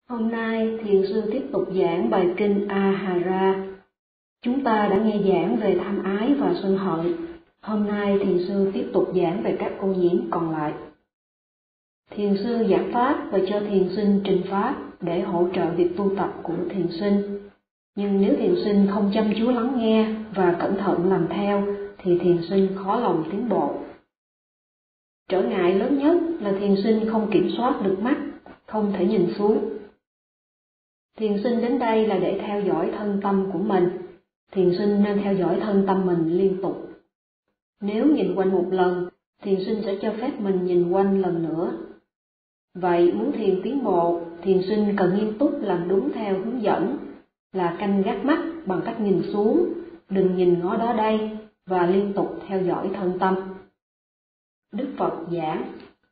Hôm nay, Thiền sư tiếp tục giảng bài kinh Ahara. Chúng ta đã nghe giảng về tham ái và sân hận. Hôm nay, Thiền sư tiếp tục giảng về các ô nhiễm còn lại. Thiền sư giảng pháp và cho thiền sinh trình pháp để hỗ trợ việc tu tập của thiền sinh. Nhưng nếu thiền sinh không chăm chú lắng nghe và cẩn thận làm theo, thì thiền sinh khó lòng tiến bộ. Trở ngại lớn nhất là thiền sinh không kiểm soát được mắt, không thể nhìn xuống. Thiền sinh đến đây là để theo dõi thân tâm của mình. Thiền sinh nên theo dõi thân tâm mình liên tục. Nếu nhìn quanh một lần, thiền sinh sẽ cho phép mình nhìn quanh lần nữa. Vậy muốn thiền tiến bộ, thiền sinh cần nghiêm túc làm đúng theo hướng dẫn, là canh gác mắt bằng cách nhìn xuống, đừng nhìn ngó đó đây, và liên tục theo dõi thân tâm. Đức Phật giảng: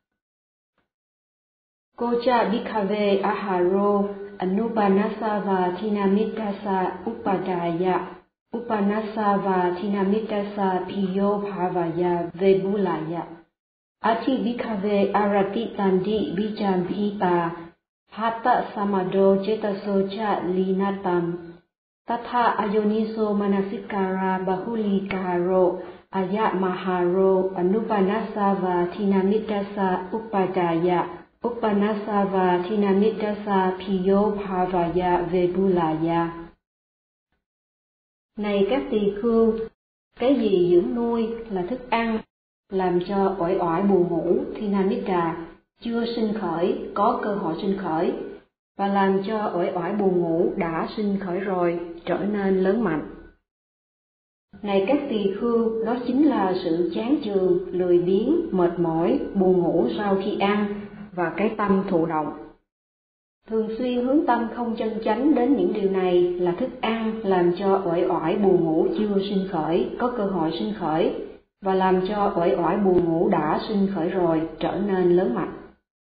Kocha Bhikkhave Aharo Anupanasava Thinamittasa Upadaya Upanasava Thinamittasa Piyo Bhavaya Vebulaya Ati Bhikkhave Arati Tandi Vichampita Hata Samado Chetaso Cha Linatam Tatha Ayoniso Manasikara Bahulikaro Aya Maharo Anupanasava Thinamittasa Upadaya Upanasava Thinamittasa Piyo Bhavaya Vebulaya. Này các tỳ khưu, cái gì dưỡng nuôi là thức ăn, làm cho uể oải buồn ngủ Thinamitta chưa sinh khởi có cơ hội sinh khởi, và làm cho uể oải buồn ngủ đã sinh khởi rồi trở nên lớn mạnh. Này các tỳ khưu, đó chính là sự chán chường, lười biếng, mệt mỏi, buồn ngủ sau khi ăn, và cái tâm thụ động. Thường xuyên hướng tâm không chân chánh đến những điều này là thức ăn làm cho uể oải buồn ngủ chưa sinh khởi có cơ hội sinh khởi, và làm cho uể oải buồn ngủ đã sinh khởi rồi trở nên lớn mạnh.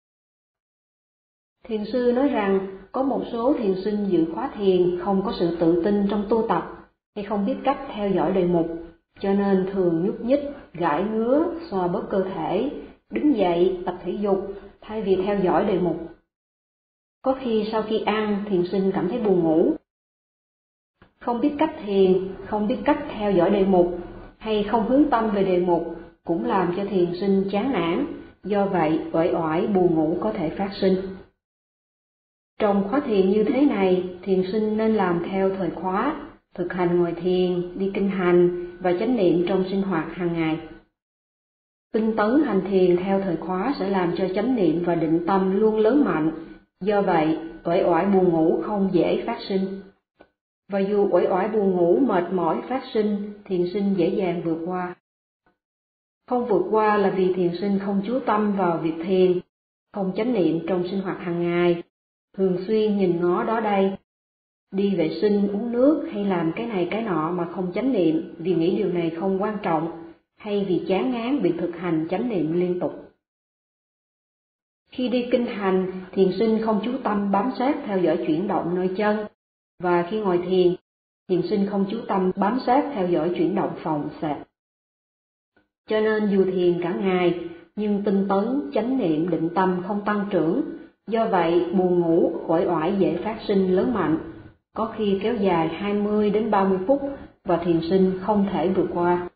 Thiền sư nói rằng có một số thiền sinh dự khóa thiền không có sự tự tin trong tu tập, hay không biết cách theo dõi đề mục, cho nên thường nhúc nhích, gãi ngứa, xoa bóp cơ thể, đứng dậy, tập thể dục, thay vì theo dõi đề mục. Có khi sau khi ăn, thiền sinh cảm thấy buồn ngủ. Không biết cách thiền, không biết cách theo dõi đề mục, hay không hướng tâm về đề mục, cũng làm cho thiền sinh chán nản, do vậy uể oải buồn ngủ có thể phát sinh. Trong khóa thiền như thế này, thiền sinh nên làm theo thời khóa, thực hành ngồi thiền, đi kinh hành và chánh niệm trong sinh hoạt hàng ngày. Tinh tấn hành thiền theo thời khóa sẽ làm cho chánh niệm và định tâm luôn lớn mạnh, do vậy uể oải buồn ngủ không dễ phát sinh. Và dù uể oải buồn ngủ mệt mỏi phát sinh, thiền sinh dễ dàng vượt qua. Không vượt qua là vì thiền sinh không chú tâm vào việc thiền, không chánh niệm trong sinh hoạt hàng ngày, thường xuyên nhìn ngó đó đây, đi vệ sinh, uống nước hay làm cái này cái nọ mà không chánh niệm vì nghĩ điều này không quan trọng, hay vì chán ngán việc thực hành chánh niệm liên tục. Khi đi kinh hành, thiền sinh không chú tâm bám sát theo dõi chuyển động nơi chân, và khi ngồi thiền, thiền sinh không chú tâm bám sát theo dõi chuyển động phòng xẹp. Cho nên dù thiền cả ngày, nhưng tinh tấn, chánh niệm, định tâm không tăng trưởng, do vậy buồn ngủ, uể oải dễ phát sinh lớn mạnh, có khi kéo dài 20 đến 30 phút và thiền sinh không thể vượt qua.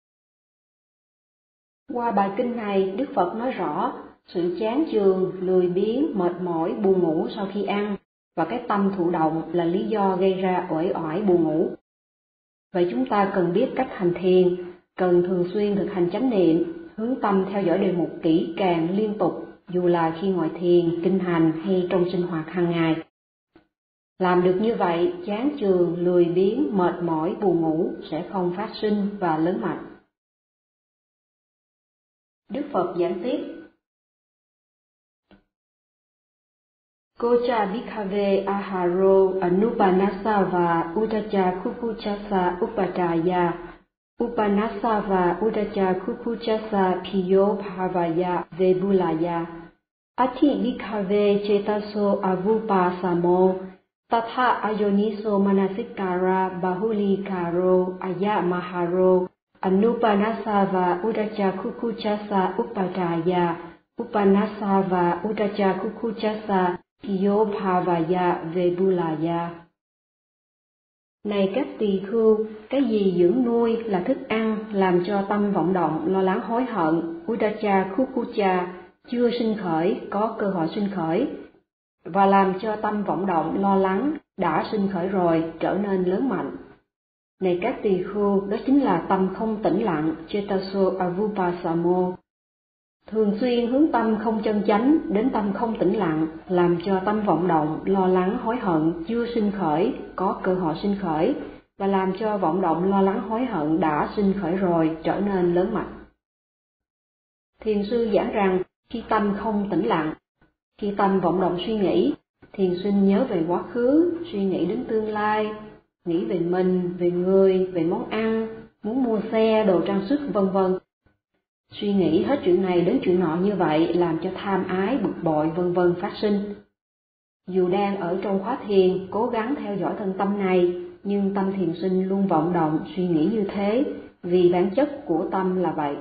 Qua bài kinh này, Đức Phật nói rõ sự chán chường, lười biếng, mệt mỏi, buồn ngủ sau khi ăn và cái tâm thụ động là lý do gây ra uể oải buồn ngủ. Vậy chúng ta cần biết cách hành thiền, cần thường xuyên thực hành chánh niệm, hướng tâm theo dõi đề mục kỹ càng liên tục, dù là khi ngồi thiền, kinh hành hay trong sinh hoạt hàng ngày. Làm được như vậy, chán chường, lười biếng, mệt mỏi, buồn ngủ sẽ không phát sinh và lớn mạnh. Đức Phật giảng tiếp: Kocha Bhikkhave Aharo Anupanasava Udacha Kukuchasa Upadaya Upanasava Udacha Kukuchasa Piyo Bhavaya Vebulaya Ati Bhikkhave Chetaso Avupasamo Tatha Ayoniso Manasikara Bahulikaro Aya Maharo Anupanasava Udacha Kukuchasa Upadaya Upanasava Udacha Kukuchasa Yopavaya Vebulaya. Này các tỳ khưu, cái gì dưỡng nuôi là thức ăn làm cho tâm vọng động lo lắng hối hận, Udacha Kukucha, chưa sinh khởi, có cơ hội sinh khởi, và làm cho tâm vọng động lo lắng đã sinh khởi rồi trở nên lớn mạnh. Này các tỳ khưu, đó chính là tâm không tĩnh lặng, Chetaso Avupasamo. Thường xuyên hướng tâm không chân chánh đến tâm không tĩnh lặng, làm cho tâm vọng động, lo lắng, hối hận chưa sinh khởi, có cơ hội sinh khởi, và làm cho vọng động, lo lắng, hối hận đã sinh khởi rồi trở nên lớn mạnh. Thiền sư giảng rằng khi tâm không tĩnh lặng, khi tâm vọng động suy nghĩ, thiền sinh nhớ về quá khứ, suy nghĩ đến tương lai, nghĩ về mình, về người, về món ăn, muốn mua xe, đồ trang sức, vân vân. Suy nghĩ hết chuyện này đến chuyện nọ như vậy làm cho tham ái, bực bội, vân vân phát sinh. Dù đang ở trong khóa thiền, cố gắng theo dõi thân tâm này, nhưng tâm thiền sinh luôn vọng động, suy nghĩ như thế, vì bản chất của tâm là vậy.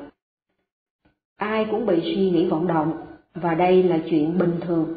Ai cũng bị suy nghĩ vọng động, và đây là chuyện bình thường.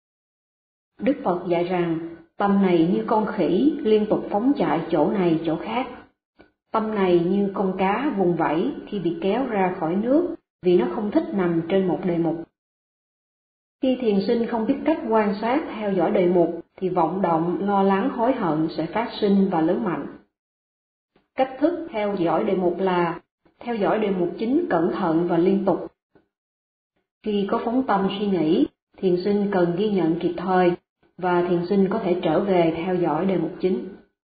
Đức Phật dạy rằng, tâm này như con khỉ liên tục phóng chạy chỗ này chỗ khác. Tâm này như con cá vùng vẫy khi bị kéo ra khỏi nước vì nó không thích nằm trên một đề mục. Khi thiền sinh không biết cách quan sát theo dõi đề mục thì vọng động, lo lắng, hối hận sẽ phát sinh và lớn mạnh. Cách thức theo dõi đề mục là theo dõi đề mục chính cẩn thận và liên tục. Khi có phóng tâm suy nghĩ, thiền sinh cần ghi nhận kịp thời và thiền sinh có thể trở về theo dõi đề mục chính.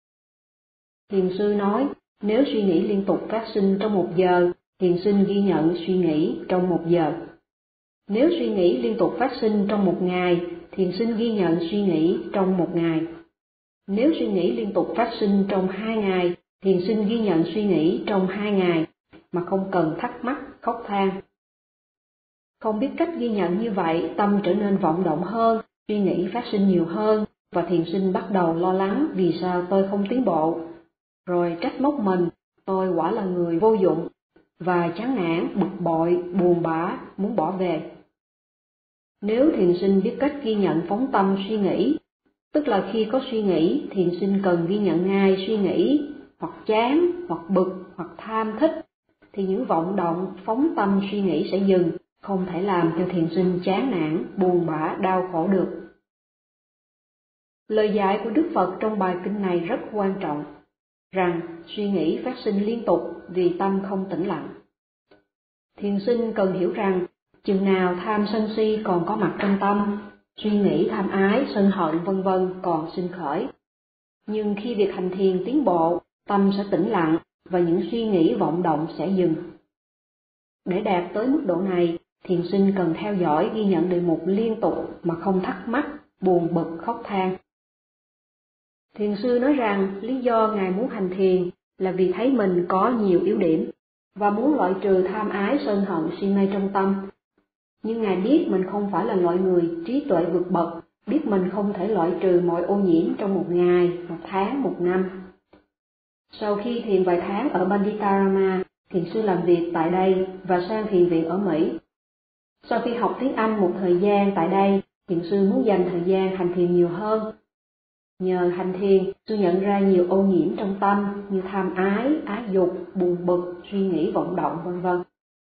Thiền sư nói, nếu suy nghĩ liên tục phát sinh trong 1 giờ, thiền sinh ghi nhận suy nghĩ trong 1 giờ. Nếu suy nghĩ liên tục phát sinh trong 1 ngày, thiền sinh ghi nhận suy nghĩ trong 1 ngày. Nếu suy nghĩ liên tục phát sinh trong 2 ngày, thiền sinh ghi nhận suy nghĩ trong 2 ngày, mà không cần thắc mắc, khóc than. Không biết cách ghi nhận như vậy, tâm trở nên vọng động hơn, suy nghĩ phát sinh nhiều hơn, và thiền sinh bắt đầu lo lắng vì sao tôi không tiến bộ. Rồi trách móc mình, tôi quả là người vô dụng, và chán nản, bực bội, buồn bã, muốn bỏ về. Nếu thiền sinh biết cách ghi nhận phóng tâm suy nghĩ, tức là khi có suy nghĩ, thiền sinh cần ghi nhận ngay suy nghĩ, hoặc chán, hoặc bực, hoặc tham thích, thì những vọng động, phóng tâm suy nghĩ sẽ dừng, không thể làm cho thiền sinh chán nản, buồn bã, đau khổ được. Lời dạy của Đức Phật trong bài kinh này rất quan trọng, rằng suy nghĩ phát sinh liên tục vì tâm không tĩnh lặng. Thiền sinh cần hiểu rằng, chừng nào tham sân si còn có mặt trong tâm, suy nghĩ tham ái, sân hận vân vân còn sinh khởi. Nhưng khi việc hành thiền tiến bộ, tâm sẽ tĩnh lặng và những suy nghĩ vọng động sẽ dừng. Để đạt tới mức độ này, thiền sinh cần theo dõi ghi nhận đề mục liên tục mà không thắc mắc, buồn bực, khóc than. Thiền sư nói rằng lý do Ngài muốn hành thiền là vì thấy mình có nhiều yếu điểm và muốn loại trừ tham ái, sân hận, si mê trong tâm. Nhưng Ngài biết mình không phải là loại người trí tuệ vượt bậc, biết mình không thể loại trừ mọi ô nhiễm trong 1 ngày, 1 tháng, 1 năm. Sau khi thiền vài tháng ở Panditarama, thiền sư làm việc tại đây và sang thiền viện ở Mỹ. Sau khi học tiếng Anh một thời gian tại đây, thiền sư muốn dành thời gian hành thiền nhiều hơn. Nhờ hành thiền, sư nhận ra nhiều ô nhiễm trong tâm như tham ái, ái dục, buồn bực, suy nghĩ vọng động vân vân.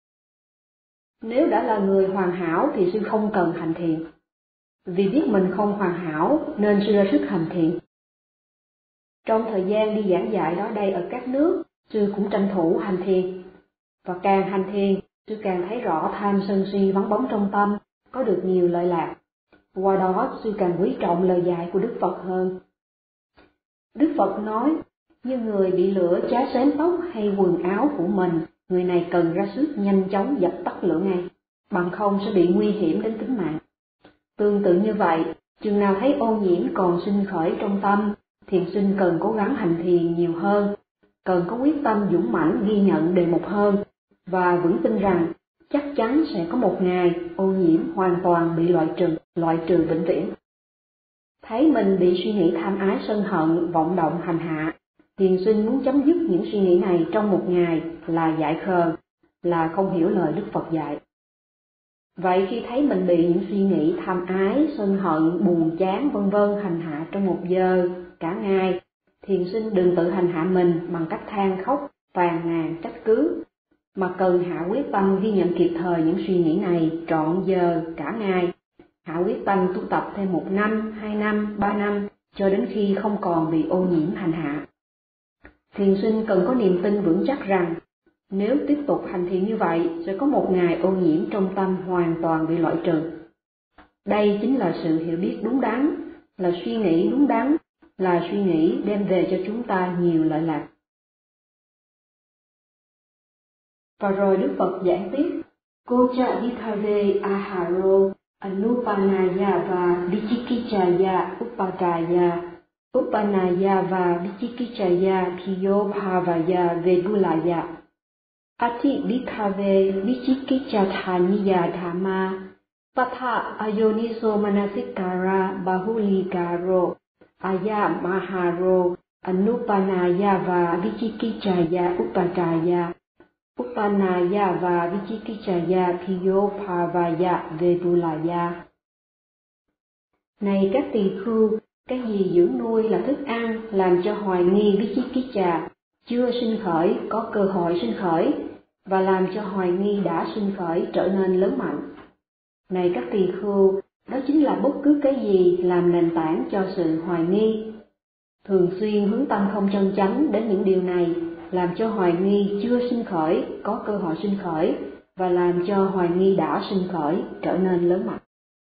Nếu đã là người hoàn hảo thì sư không cần hành thiền. Vì biết mình không hoàn hảo nên sư ra sức hành thiền. Trong thời gian đi giảng dạy đó đây ở các nước, sư cũng tranh thủ hành thiền. Và càng hành thiền, sư càng thấy rõ tham sân si vắng bóng trong tâm, có được nhiều lợi lạc. Qua đó, sư càng quý trọng lời dạy của Đức Phật hơn. Đức Phật nói, như người bị lửa cháy xém tóc hay quần áo của mình, người này cần ra sức nhanh chóng dập tắt lửa ngay, bằng không sẽ bị nguy hiểm đến tính mạng. Tương tự như vậy, chừng nào thấy ô nhiễm còn sinh khởi trong tâm, thiền sinh cần cố gắng hành thiền nhiều hơn, cần có quyết tâm dũng mãnh ghi nhận đề mục hơn, và vững tin rằng chắc chắn sẽ có một ngày ô nhiễm hoàn toàn bị loại trừ vĩnh viễn. Thấy mình bị suy nghĩ tham ái sân hận, vọng động hành hạ, thiền sinh muốn chấm dứt những suy nghĩ này trong 1 ngày là dại khờ, là không hiểu lời Đức Phật dạy. Vậy khi thấy mình bị những suy nghĩ tham ái, sân hận, buồn chán vân vân hành hạ trong 1 giờ, cả ngày, thiền sinh đừng tự hành hạ mình bằng cách than khóc, phàn nàn, trách cứ, mà cần hạ quyết tâm ghi nhận kịp thời những suy nghĩ này trọn giờ, cả ngày. Hạ quyết tâm tu tập thêm 1 năm, 2 năm, 3 năm, cho đến khi không còn bị ô nhiễm hành hạ. Thiền sinh cần có niềm tin vững chắc rằng, nếu tiếp tục hành thiền như vậy, sẽ có một ngày ô nhiễm trong tâm hoàn toàn bị loại trừ. Đây chính là sự hiểu biết đúng đắn, là suy nghĩ đúng đắn, là suy nghĩ đem về cho chúng ta nhiều lợi lạc. Và rồi Đức Phật giảng tiếp, Kocha Dithave Aharo Anupanaya và Vichikichaya Upadaya Upanaya và Vichikichaya Piyo Bhavaya Vedulaya Ati Bhikkhave Vichikichathaniya Dhamma Patha Ayoniso Manasikara Bahuligaro Aya Maharo Anupanaya và Vichikichaya Upadaya Upanaya và Vichikichaya Piyo Bhavaya Vedulaya. Này các tỳ khưu, cái gì dưỡng nuôi là thức ăn làm cho hoài nghi Vichikicha chưa sinh khởi có cơ hội sinh khởi, và làm cho hoài nghi đã sinh khởi trở nên lớn mạnh. Này các tỳ khưu, đó chính là bất cứ cái gì làm nền tảng cho sự hoài nghi. Thường xuyên hướng tâm không chân chánh đến những điều này, làm cho hoài nghi chưa sinh khởi có cơ hội sinh khởi, và làm cho hoài nghi đã sinh khởi trở nên lớn mạnh.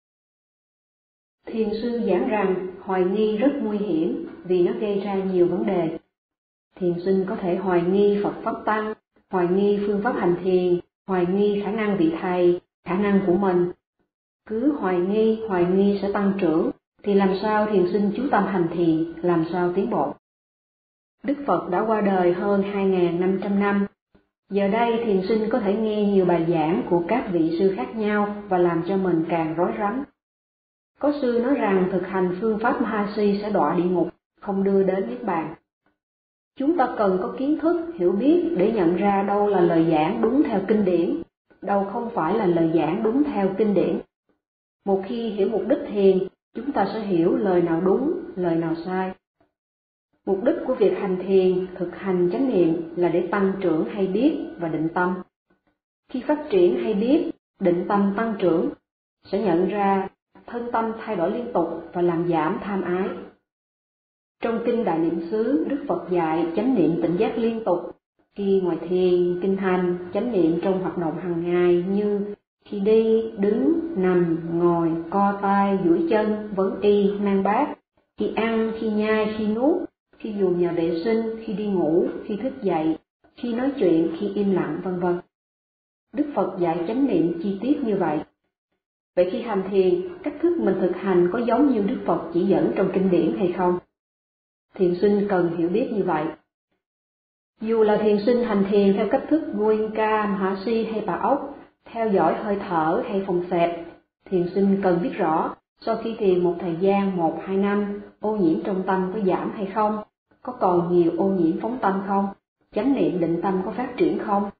Thiền sư giảng rằng hoài nghi rất nguy hiểm vì nó gây ra nhiều vấn đề. Thiền sinh có thể hoài nghi Phật Pháp Tăng, hoài nghi phương pháp hành thiền, hoài nghi khả năng vị thầy, khả năng của mình. Cứ hoài nghi sẽ tăng trưởng, thì làm sao thiền sinh chú tâm hành thiền, làm sao tiến bộ. Đức Phật đã qua đời hơn 2.500 năm. Giờ đây thiền sinh có thể nghe nhiều bài giảng của các vị sư khác nhau và làm cho mình càng rối rắm. Có sư nói rằng thực hành phương pháp Mahasi sẽ đọa địa ngục, không đưa đến niết bàn. Chúng ta cần có kiến thức, hiểu biết để nhận ra đâu là lời giảng đúng theo kinh điển, đâu không phải là lời giảng đúng theo kinh điển. Một khi hiểu mục đích thiền, chúng ta sẽ hiểu lời nào đúng, lời nào sai. Mục đích của việc hành thiền, thực hành chánh niệm là để tăng trưởng hay biết và định tâm. Khi phát triển hay biết, định tâm tăng trưởng, sẽ nhận ra thân tâm thay đổi liên tục và làm giảm tham ái. Trong kinh Đại Niệm xứ, Đức Phật dạy chánh niệm tỉnh giác liên tục, khi ngồi thiền, kinh hành, chánh niệm trong hoạt động hàng ngày như khi đi, đứng, nằm, ngồi, co tay, duỗi chân, vấn y, mang bát, khi ăn, khi nhai, khi nuốt, khi dùng nhà vệ sinh, khi đi ngủ, khi thức dậy, khi nói chuyện, khi im lặng, vân vân. Đức Phật dạy chánh niệm chi tiết như vậy. Vậy khi hành thiền, cách thức mình thực hành có giống như Đức Phật chỉ dẫn trong kinh điển hay không? Thiền sinh cần hiểu biết như vậy. Dù là thiền sinh hành thiền theo cách thức Goenka, Mahasi hay Bà Ốc, theo dõi hơi thở hay phòng xẹp, thiền sinh cần biết rõ, sau khi thiền một thời gian 1-2 năm, ô nhiễm trong tâm có giảm hay không, có còn nhiều ô nhiễm phóng tâm không, chánh niệm định tâm có phát triển không.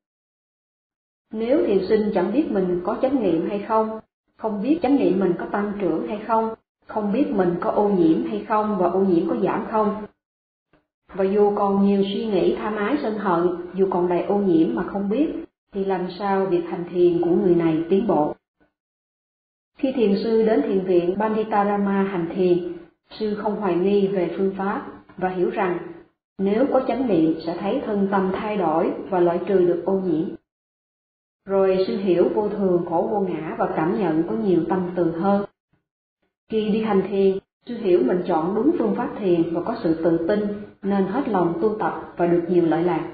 Nếu thiền sinh chẳng biết mình có chánh niệm hay không, không biết chánh niệm mình có tăng trưởng hay không, không biết mình có ô nhiễm hay không và ô nhiễm có giảm không, và dù còn nhiều suy nghĩ tham ái sân hận, dù còn đầy ô nhiễm mà không biết, thì làm sao việc hành thiền của người này tiến bộ. Khi thiền sư đến thiền viện Panditarama hành thiền, sư không hoài nghi về phương pháp và hiểu rằng nếu có chánh niệm sẽ thấy thân tâm thay đổi và loại trừ được ô nhiễm. Rồi sư hiểu vô thường khổ vô ngã và cảm nhận có nhiều tâm từ hơn. Khi đi hành thiền, sư hiểu mình chọn đúng phương pháp thiền và có sự tự tin nên hết lòng tu tập và được nhiều lợi lạc.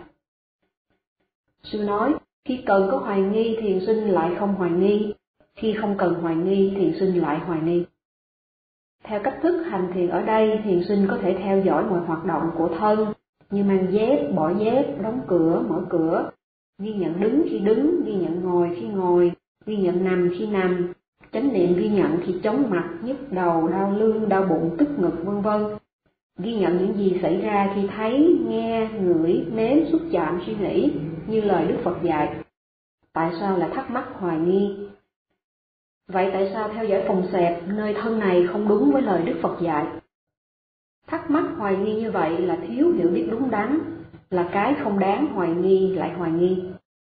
Sư nói, khi cần có hoài nghi thiền sinh lại không hoài nghi, khi không cần hoài nghi thiền sinh lại hoài nghi. Theo cách thức hành thiền ở đây, thiền sinh có thể theo dõi mọi hoạt động của thân như mang dép, bỏ dép, đóng cửa, mở cửa, ghi nhận đứng khi đứng, ghi nhận ngồi khi ngồi, ghi nhận nằm khi nằm, chánh niệm ghi nhận khi chóng mặt, nhức đầu, đau lưng, đau bụng, tức ngực, vân vân. Ghi nhận những gì xảy ra khi thấy, nghe, ngửi, nếm, xúc chạm, suy nghĩ, như lời Đức Phật dạy. Tại sao lại thắc mắc hoài nghi? Vậy tại sao theo dõi phòng xẹp nơi thân này không đúng với lời Đức Phật dạy? Thắc mắc hoài nghi như vậy là thiếu hiểu biết đúng đắn, là cái không đáng hoài nghi lại hoài nghi.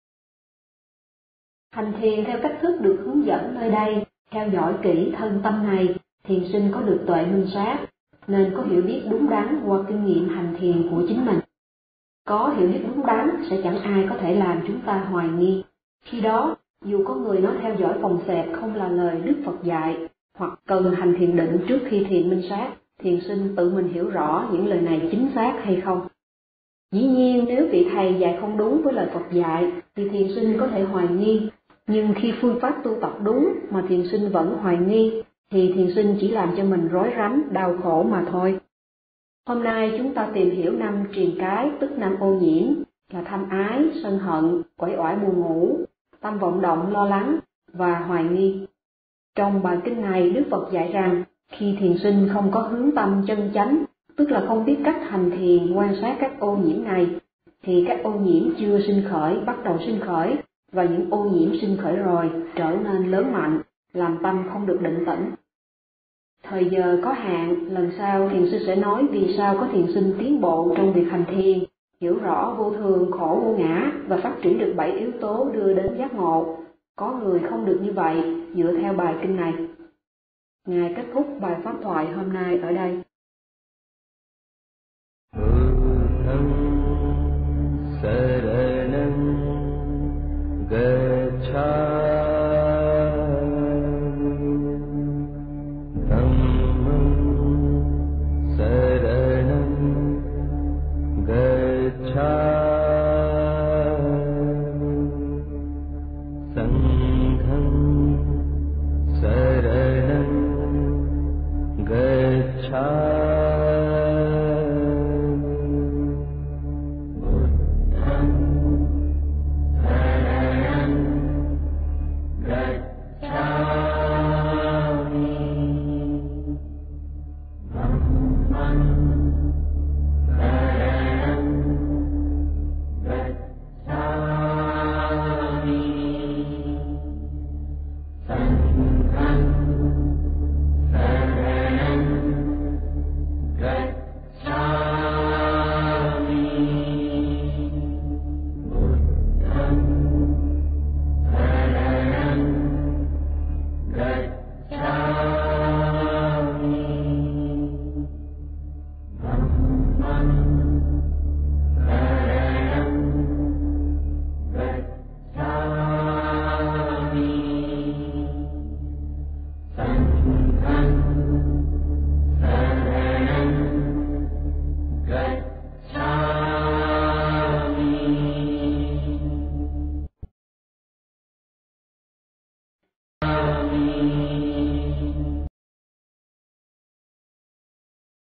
Hành thiền theo cách thức được hướng dẫn nơi đây, theo dõi kỹ thân tâm này, thiền sinh có được tuệ minh sát, nên có hiểu biết đúng đắn qua kinh nghiệm hành thiền của chính mình. Có hiểu biết đúng đắn sẽ chẳng ai có thể làm chúng ta hoài nghi. Khi đó, dù có người nói theo dõi phòng xẹp không là lời Đức Phật dạy, hoặc cần hành thiền định trước khi thiền minh sát, thiền sinh tự mình hiểu rõ những lời này chính xác hay không. Dĩ nhiên nếu vị thầy dạy không đúng với lời Phật dạy, thì thiền sinh có thể hoài nghi, nhưng khi phương pháp tu tập đúng mà thiền sinh vẫn hoài nghi, thì thiền sinh chỉ làm cho mình rối rắm, đau khổ mà thôi. Hôm nay chúng ta tìm hiểu 5 triền cái, tức 5 ô nhiễm, là tham ái, sân hận, uể oải buồn ngủ, tâm vọng động lo lắng và hoài nghi. Trong bài kinh này, Đức Phật dạy rằng, khi thiền sinh không có hướng tâm chân chánh, tức là không biết cách hành thiền quan sát các ô nhiễm này, thì các ô nhiễm chưa sinh khởi bắt đầu sinh khởi, và những ô nhiễm sinh khởi rồi trở nên lớn mạnh, làm tâm không được định tĩnh. Thời giờ có hạn, lần sau thiền sư sẽ nói vì sao có thiền sinh tiến bộ trong việc hành thiền, hiểu rõ vô thường, khổ, vô ngã và phát triển được 7 yếu tố đưa đến giác ngộ. Có người không được như vậy dựa theo bài kinh này. Ngài kết thúc bài pháp thoại hôm nay ở đây. Thân